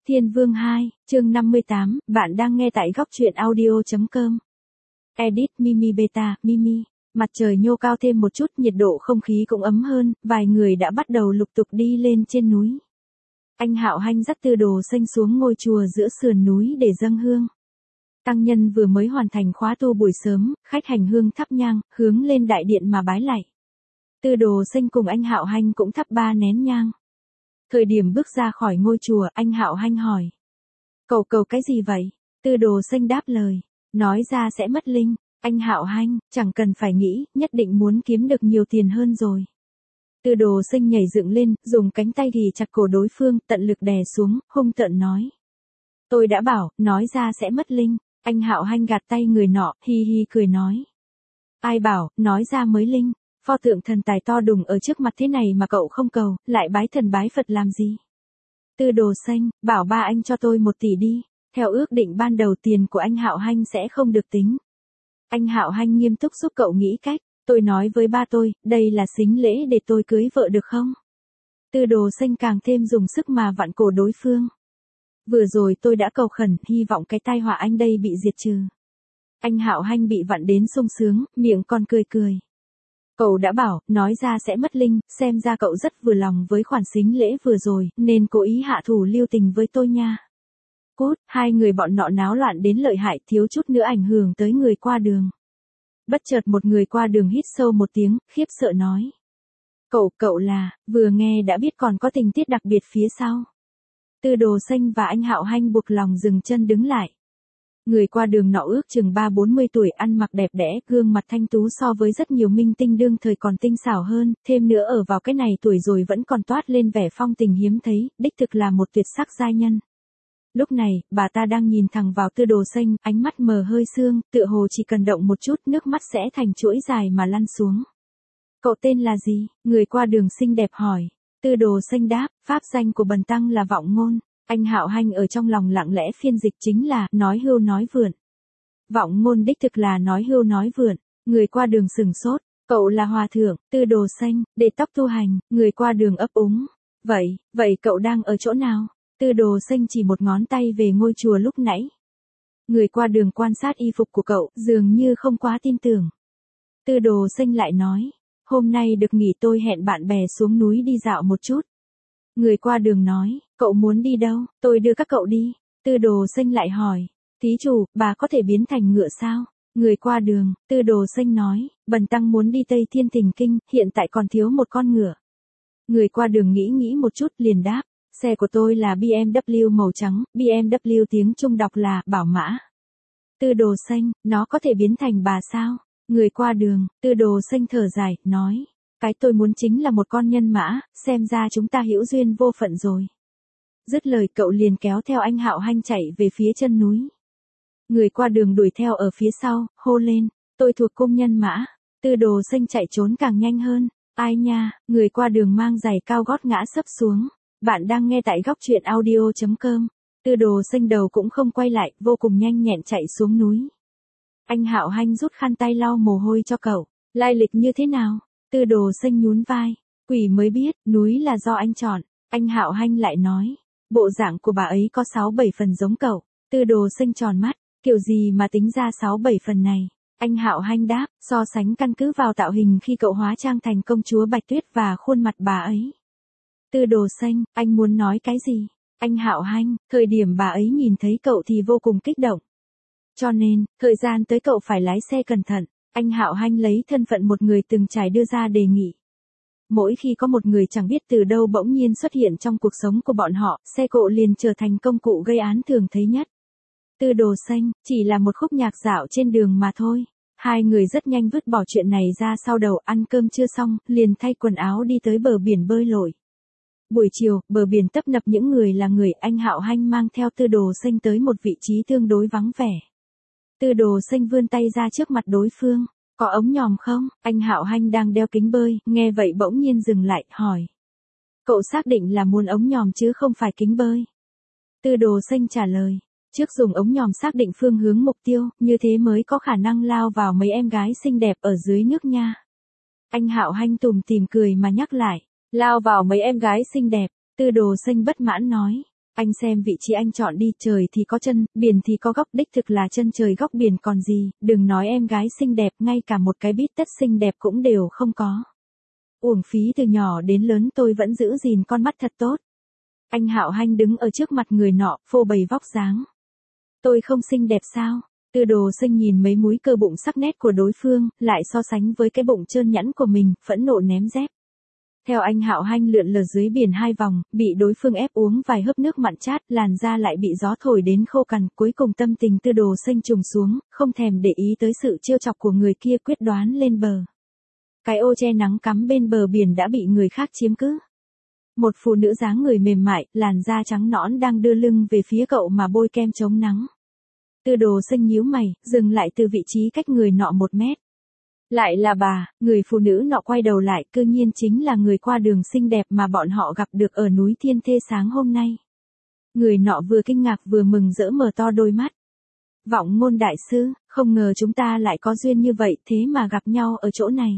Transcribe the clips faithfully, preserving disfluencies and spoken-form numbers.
Thiên Vương hai, chương năm mươi tám, bạn đang nghe tại góc truyện audio chấm com. Edit Mimi Beta, Mimi. Mặt trời nhô cao thêm một chút, nhiệt độ không khí cũng ấm hơn, vài người đã bắt đầu lục tục đi lên trên núi. Anh Hạo Hanh dắt Tư Đồ Xanh xuống ngôi chùa giữa sườn núi để dâng hương. Tăng nhân vừa mới hoàn thành khóa tu buổi sớm, khách hành hương thắp nhang, hướng lên đại điện mà bái lạy. Tư Đồ Xanh cùng anh Hạo Hanh cũng thắp ba nén nhang. Thời điểm bước ra khỏi ngôi chùa, anh Hạo Hanh hỏi. Cầu cầu cái gì vậy? Tư Đồ Xanh đáp lời. Nói ra sẽ mất linh. Anh Hạo Hanh, chẳng cần phải nghĩ, nhất định muốn kiếm được nhiều tiền hơn rồi. Tư Đồ Xanh nhảy dựng lên, dùng cánh tay ghì chặt cổ đối phương, tận lực đè xuống, hung tợn nói. Tôi đã bảo, nói ra sẽ mất linh. Anh Hạo Hanh gạt tay người nọ, hi hi cười nói. Ai bảo, nói ra mới linh. Pho tượng thần tài to đùng ở trước mặt thế này mà cậu không cầu, lại bái thần bái Phật làm gì? Tư Đồ Xanh, bảo ba anh cho tôi một tỷ đi. Theo ước định ban đầu tiền của anh Hạo Hanh sẽ không được tính. Anh Hạo Hanh nghiêm túc giúp cậu nghĩ cách. Tôi nói với ba tôi, đây là sính lễ để tôi cưới vợ được không? Tư Đồ Xanh càng thêm dùng sức mà vặn cổ đối phương. Vừa rồi tôi đã cầu khẩn, hy vọng cái tai họa anh đây bị diệt trừ. Anh Hạo Hanh bị vặn đến sung sướng, miệng còn cười cười. Cậu đã bảo, nói ra sẽ mất linh, xem ra cậu rất vừa lòng với khoản sính lễ vừa rồi, nên cố ý hạ thủ lưu tình với tôi nha. Cút, hai người bọn nọ náo loạn đến lợi hại, thiếu chút nữa ảnh hưởng tới người qua đường. Bất chợt một người qua đường hít sâu một tiếng, khiếp sợ nói. Cậu, cậu là, vừa nghe đã biết còn có tình tiết đặc biệt phía sau. Tư Đồ Xanh và anh Hạo Hanh buộc lòng dừng chân đứng lại. Người qua đường nọ ước chừng ba bốn mươi tuổi, ăn mặc đẹp đẽ, gương mặt thanh tú so với rất nhiều minh tinh đương thời còn tinh xảo hơn, thêm nữa ở vào cái này tuổi rồi vẫn còn toát lên vẻ phong tình hiếm thấy, đích thực là một tuyệt sắc giai nhân. Lúc này, bà ta đang nhìn thẳng vào Tư Đồ Xanh, ánh mắt mờ hơi sương, tựa hồ chỉ cần động một chút nước mắt sẽ thành chuỗi dài mà lăn xuống. Cậu tên là gì? Người qua đường xinh đẹp hỏi. Tư Đồ Xanh đáp, pháp danh của bần tăng là Vọng Ngôn. Anh Hạo Hanh ở trong lòng lặng lẽ phiên dịch chính là, nói hưu nói vượn. Vọng Ngôn đích thực là nói hưu nói vượn. Người qua đường sừng sốt, cậu là hòa thượng. Tư Đồ Xanh, để tóc tu hành. Người qua đường ấp úng. Vậy, vậy cậu đang ở chỗ nào? Tư Đồ Xanh chỉ một ngón tay về ngôi chùa lúc nãy. Người qua đường quan sát y phục của cậu, dường như không quá tin tưởng. Tư Đồ Xanh lại nói, hôm nay được nghỉ tôi hẹn bạn bè xuống núi đi dạo một chút. Người qua đường nói, cậu muốn đi đâu, tôi đưa các cậu đi. Tư Đồ Xanh lại hỏi, thí chủ, bà có thể biến thành ngựa sao? Người qua đường, Tư Đồ Xanh nói, bần tăng muốn đi Tây Thiên Thình Kinh, hiện tại còn thiếu một con ngựa. Người qua đường nghĩ nghĩ một chút liền đáp, xe của tôi là bê em vê màu trắng, bê em vê tiếng Trung đọc là Bảo Mã. Tư Đồ Xanh, nó có thể biến thành bà sao? Người qua đường, Tư Đồ Xanh thở dài, nói, cái tôi muốn chính là một con nhân mã, xem ra chúng ta hữu duyên vô phận rồi. Dứt lời cậu liền kéo theo anh Hạo Hanh chạy về phía chân núi. Người qua đường đuổi theo ở phía sau, hô lên, tôi thuộc cung nhân mã. Tư Đồ Xanh chạy trốn càng nhanh hơn, ai nha, người qua đường mang giày cao gót ngã sấp xuống. Bạn đang nghe tại góc truyện audio chấm com. Tư Đồ Xanh đầu cũng không quay lại, vô cùng nhanh nhẹn chạy xuống núi. Anh Hạo Hanh rút khăn tay lau mồ hôi cho cậu. Lai lịch như thế nào? Tư Đồ Xanh nhún vai. Quỷ mới biết, núi là do anh chọn. Anh Hạo Hanh lại nói. Bộ dạng của bà ấy có sáu bảy phần giống cậu. Tư Đồ Xanh tròn mắt. Kiểu gì mà tính ra sáu bảy phần này? Anh Hạo Hanh đáp, so sánh căn cứ vào tạo hình khi cậu hóa trang thành công chúa Bạch Tuyết và khuôn mặt bà ấy. Tư Đồ Xanh, anh muốn nói cái gì? Anh Hạo Hanh, thời điểm bà ấy nhìn thấy cậu thì vô cùng kích động. Cho nên, thời gian tới cậu phải lái xe cẩn thận. Anh Hạo Hanh lấy thân phận một người từng trải đưa ra đề nghị. Mỗi khi có một người chẳng biết từ đâu bỗng nhiên xuất hiện trong cuộc sống của bọn họ, xe cộ liền trở thành công cụ gây án thường thấy nhất. Tư Đồ Xanh, chỉ là một khúc nhạc dạo trên đường mà thôi. Hai người rất nhanh vứt bỏ chuyện này ra sau đầu, ăn cơm chưa xong, liền thay quần áo đi tới bờ biển bơi lội. Buổi chiều, bờ biển tấp nập những người là người, anh Hạo Hanh mang theo Tư Đồ Xanh tới một vị trí tương đối vắng vẻ. Tư Đồ Xanh vươn tay ra trước mặt đối phương, có ống nhòm không? Anh Hạo Hanh đang đeo kính bơi, nghe vậy bỗng nhiên dừng lại, hỏi. Cậu xác định là muốn ống nhòm chứ không phải kính bơi? Tư Đồ Xanh trả lời, trước dùng ống nhòm xác định phương hướng mục tiêu, như thế mới có khả năng lao vào mấy em gái xinh đẹp ở dưới nước nha. Anh Hạo Hanh tủm tỉm cười mà nhắc lại. Lao vào mấy em gái xinh đẹp, Tư Đồ Xanh bất mãn nói. Anh xem vị trí anh chọn đi, trời thì có chân, biển thì có góc, đích thực là chân trời góc biển còn gì, đừng nói em gái xinh đẹp, ngay cả một cái bít tất xinh đẹp cũng đều không có. Uổng phí từ nhỏ đến lớn tôi vẫn giữ gìn con mắt thật tốt. Anh Hạo Hanh đứng ở trước mặt người nọ, phô bày vóc dáng. Tôi không xinh đẹp sao? Tư Đồ Xanh nhìn mấy múi cơ bụng sắc nét của đối phương, lại so sánh với cái bụng trơn nhẵn của mình, phẫn nộ ném dép. Theo anh Hạo Hanh lượn lờ dưới biển hai vòng, bị đối phương ép uống vài hớp nước mặn chát, làn da lại bị gió thổi đến khô cằn, cuối cùng tâm tình Tư Đồ Xanh trùng xuống, không thèm để ý tới sự trêu chọc của người kia, quyết đoán lên bờ. Cái ô che nắng cắm bên bờ biển đã bị người khác chiếm cứ. Một phụ nữ dáng người mềm mại, làn da trắng nõn đang đưa lưng về phía cậu mà bôi kem chống nắng. Tư Đồ Xanh nhíu mày, dừng lại từ vị trí cách người nọ một mét. Lại là bà, người phụ nữ nọ quay đầu lại, cư nhiên chính là người qua đường xinh đẹp mà bọn họ gặp được ở núi Thiên Thê sáng hôm nay. Người nọ vừa kinh ngạc vừa mừng rỡ mở to đôi mắt. Vọng Ngôn đại sư, không ngờ chúng ta lại có duyên như vậy, thế mà gặp nhau ở chỗ này.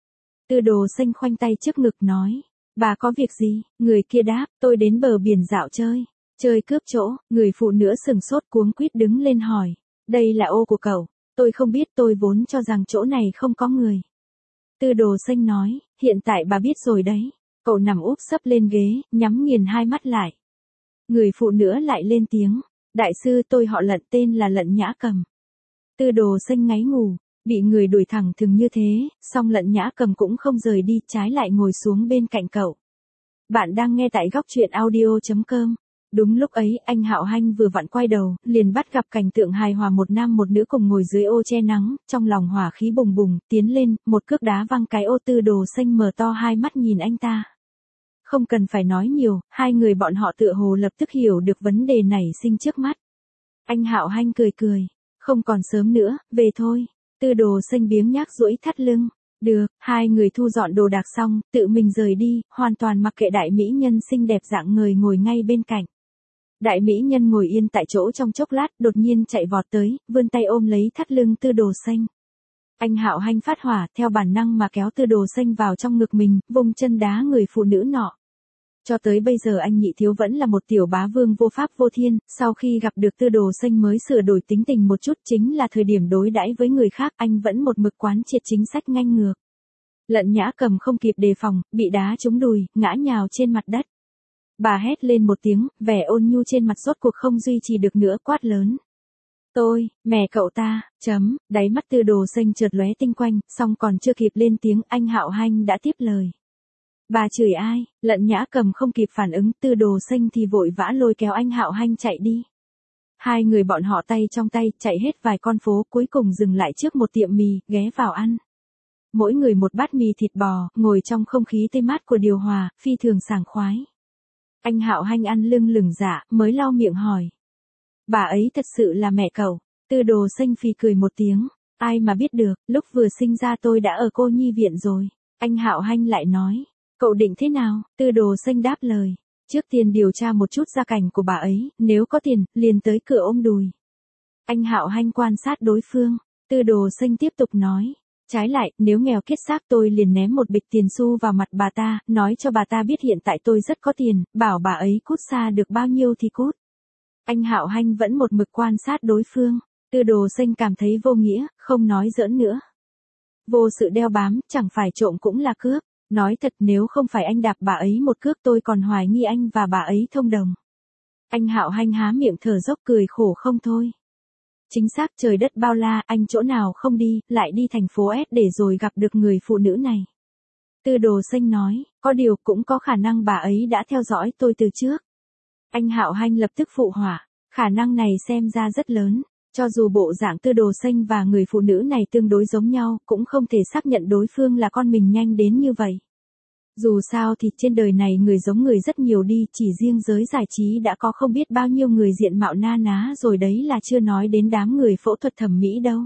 Tư Đồ Xanh khoanh tay trước ngực nói, bà có việc gì? Người kia đáp, tôi đến bờ biển dạo chơi. Chơi cướp chỗ, người phụ nữ sừng sốt cuống quýt đứng lên hỏi, đây là ô của cậu. Tôi không biết, tôi vốn cho rằng chỗ này không có người. Tư Đồ Xanh nói, hiện tại bà biết rồi đấy. Cậu nằm úp sấp lên ghế, nhắm nghiền hai mắt lại. Người phụ nữ lại lên tiếng, đại sư tôi họ Lận, tên là Lận Nhã Cầm. Tư Đồ Xanh ngáy ngủ, bị người đuổi thẳng thừng như thế, song Lận Nhã Cầm cũng không rời đi, trái lại ngồi xuống bên cạnh cậu. Bạn đang nghe tại góc truyện audio chấm com. Đúng lúc ấy, anh Hạo Hanh vừa vặn quay đầu, liền bắt gặp cảnh tượng hài hòa một nam một nữ cùng ngồi dưới ô che nắng, trong lòng hỏa khí bùng bùng, tiến lên, một cước đá văng cái ô. Tư Đồ Xanh mở to hai mắt nhìn anh ta. Không cần phải nói nhiều, hai người bọn họ tựa hồ lập tức hiểu được vấn đề nảy sinh trước mắt. Anh Hạo Hanh cười cười, không còn sớm nữa, về thôi. Tư Đồ Xanh biếng nhác duỗi thắt lưng. Được, hai người thu dọn đồ đạc xong, tự mình rời đi, hoàn toàn mặc kệ đại mỹ nhân xinh đẹp dạng người ngồi ngay bên cạnh. Đại mỹ nhân ngồi yên tại chỗ trong chốc lát, đột nhiên chạy vọt tới, vươn tay ôm lấy thắt lưng Tư Đồ Xanh. Anh Hạo Hanh phát hỏa, theo bản năng mà kéo Tư Đồ Xanh vào trong ngực mình, vung chân đá người phụ nữ nọ. Cho tới bây giờ anh Nhị Thiếu vẫn là một tiểu bá vương vô pháp vô thiên, sau khi gặp được Tư Đồ Xanh mới sửa đổi tính tình một chút, chính là thời điểm đối đãi với người khác, anh vẫn một mực quán triệt chính sách nhanh ngược. Lận Nhã Cầm không kịp đề phòng, bị đá trúng đùi, ngã nhào trên mặt đất. Bà hét lên một tiếng, vẻ ôn nhu trên mặt rốt cuộc không duy trì được nữa, quát lớn. Tôi, mẹ cậu ta, chấm, đáy mắt Tư Đồ Xanh chợt lóe tinh quanh, song còn chưa kịp lên tiếng, anh Hạo Hanh đã tiếp lời. Bà chửi ai? Lận Nhã Cầm không kịp phản ứng, Tư Đồ Xanh thì vội vã lôi kéo anh Hạo Hanh chạy đi. Hai người bọn họ tay trong tay, chạy hết vài con phố, cuối cùng dừng lại trước một tiệm mì, ghé vào ăn. Mỗi người một bát mì thịt bò, ngồi trong không khí tươi mát của điều hòa, phi thường sảng khoái. Anh Hạo Hanh ăn lưng lửng dạ, mới lau miệng hỏi. Bà ấy thật sự là mẹ cậu? Tư Đồ Xanh phì cười một tiếng. Ai mà biết được, lúc vừa sinh ra tôi đã ở cô nhi viện rồi. Anh Hạo Hanh lại nói. Cậu định thế nào? Tư Đồ Xanh đáp lời. Trước tiên điều tra một chút gia cảnh của bà ấy, nếu có tiền, liền tới cửa ôm đùi. Anh Hạo Hanh quan sát đối phương. Tư Đồ Xanh tiếp tục nói. Trái lại, nếu nghèo kiết xác tôi liền ném một bịch tiền xu vào mặt bà ta, nói cho bà ta biết hiện tại tôi rất có tiền, bảo bà ấy cút xa được bao nhiêu thì cút. Anh Hạo Hanh vẫn một mực quan sát đối phương. Tư Đồ Xanh cảm thấy vô nghĩa, không nói giỡn nữa. Vô sự đeo bám, chẳng phải trộm cũng là cướp. Nói thật, nếu không phải anh đạp bà ấy một cước tôi còn hoài nghi anh và bà ấy thông đồng. Anh Hạo Hanh há miệng thở dốc cười khổ không thôi. Chính xác, trời đất bao la, anh chỗ nào không đi, lại đi thành phố S để rồi gặp được người phụ nữ này. Tư Đồ Xanh nói, có điều cũng có khả năng bà ấy đã theo dõi tôi từ trước. Anh Hạo Hanh lập tức phụ họa, khả năng này xem ra rất lớn. Cho dù bộ dạng Tư Đồ Xanh và người phụ nữ này tương đối giống nhau, cũng không thể xác nhận đối phương là con mình nhanh đến như vậy. Dù sao thì trên đời này người giống người rất nhiều đi, chỉ riêng giới giải trí đã có không biết bao nhiêu người diện mạo na ná rồi, đấy là chưa nói đến đám người phẫu thuật thẩm mỹ đâu.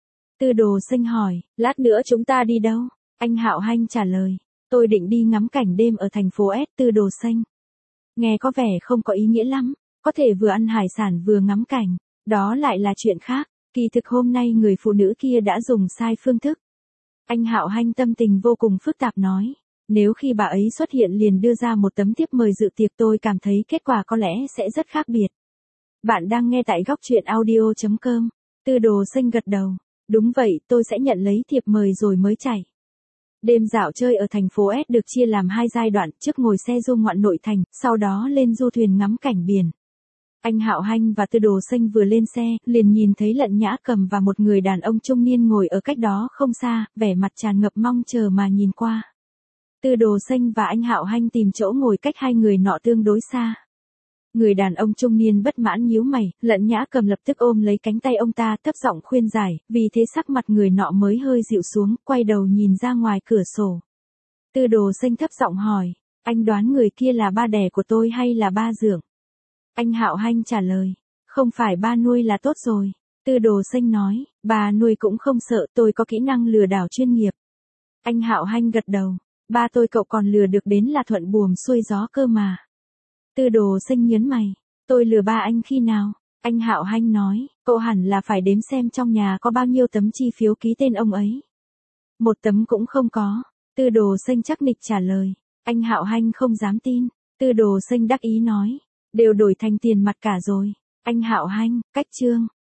Tư Đồ Xanh hỏi, lát nữa chúng ta đi đâu? Anh Hạo Hanh trả lời, tôi định đi ngắm cảnh đêm ở thành phố S. Tư Đồ Xanh. Nghe có vẻ không có ý nghĩa lắm, có thể vừa ăn hải sản vừa ngắm cảnh, đó lại là chuyện khác. Kỳ thực hôm nay người phụ nữ kia đã dùng sai phương thức. Anh Hạo Hanh tâm tình vô cùng phức tạp nói. Nếu khi bà ấy xuất hiện liền đưa ra một tấm thiếp mời dự tiệc tôi cảm thấy kết quả có lẽ sẽ rất khác biệt. Bạn đang nghe tại góc truyện audio chấm com. Tư Đồ Xanh gật đầu. Đúng vậy, tôi sẽ nhận lấy thiệp mời rồi mới chạy. Đêm dạo chơi ở thành phố S được chia làm hai giai đoạn, trước ngồi xe du ngoạn nội thành, sau đó lên du thuyền ngắm cảnh biển. Anh Hạo Hanh và Tư Đồ Xanh vừa lên xe, liền nhìn thấy Lận Nhã Cầm và một người đàn ông trung niên ngồi ở cách đó không xa, vẻ mặt tràn ngập mong chờ mà nhìn qua. Tư Đồ Xanh và anh Hạo Hanh tìm chỗ ngồi cách hai người nọ tương đối xa. Người đàn ông trung niên bất mãn nhíu mày, Lận Nhã Cầm lập tức ôm lấy cánh tay ông ta thấp giọng khuyên giải, vì thế sắc mặt người nọ mới hơi dịu xuống, quay đầu nhìn ra ngoài cửa sổ. Tư Đồ Xanh thấp giọng hỏi, anh đoán người kia là ba đẻ của tôi hay là ba dượng? Anh Hạo Hanh trả lời, không phải ba nuôi là tốt rồi. Tư Đồ Xanh nói, ba nuôi cũng không sợ, tôi có kỹ năng lừa đảo chuyên nghiệp. Anh Hạo Hanh gật đầu, ba tôi cậu còn lừa được đến là thuận buồm xuôi gió cơ mà. Tư Đồ Xanh nhớn mày, tôi lừa ba anh khi nào? Anh Hạo Hanh nói, cậu hẳn là phải đếm xem trong nhà có bao nhiêu tấm chi phiếu ký tên ông ấy. Một tấm cũng không có. Tư Đồ Xanh chắc nịch trả lời. Anh Hạo Hanh không dám tin. Tư Đồ Xanh đắc ý nói, đều đổi thành tiền mặt cả rồi. Anh Hạo Hanh, cách chương.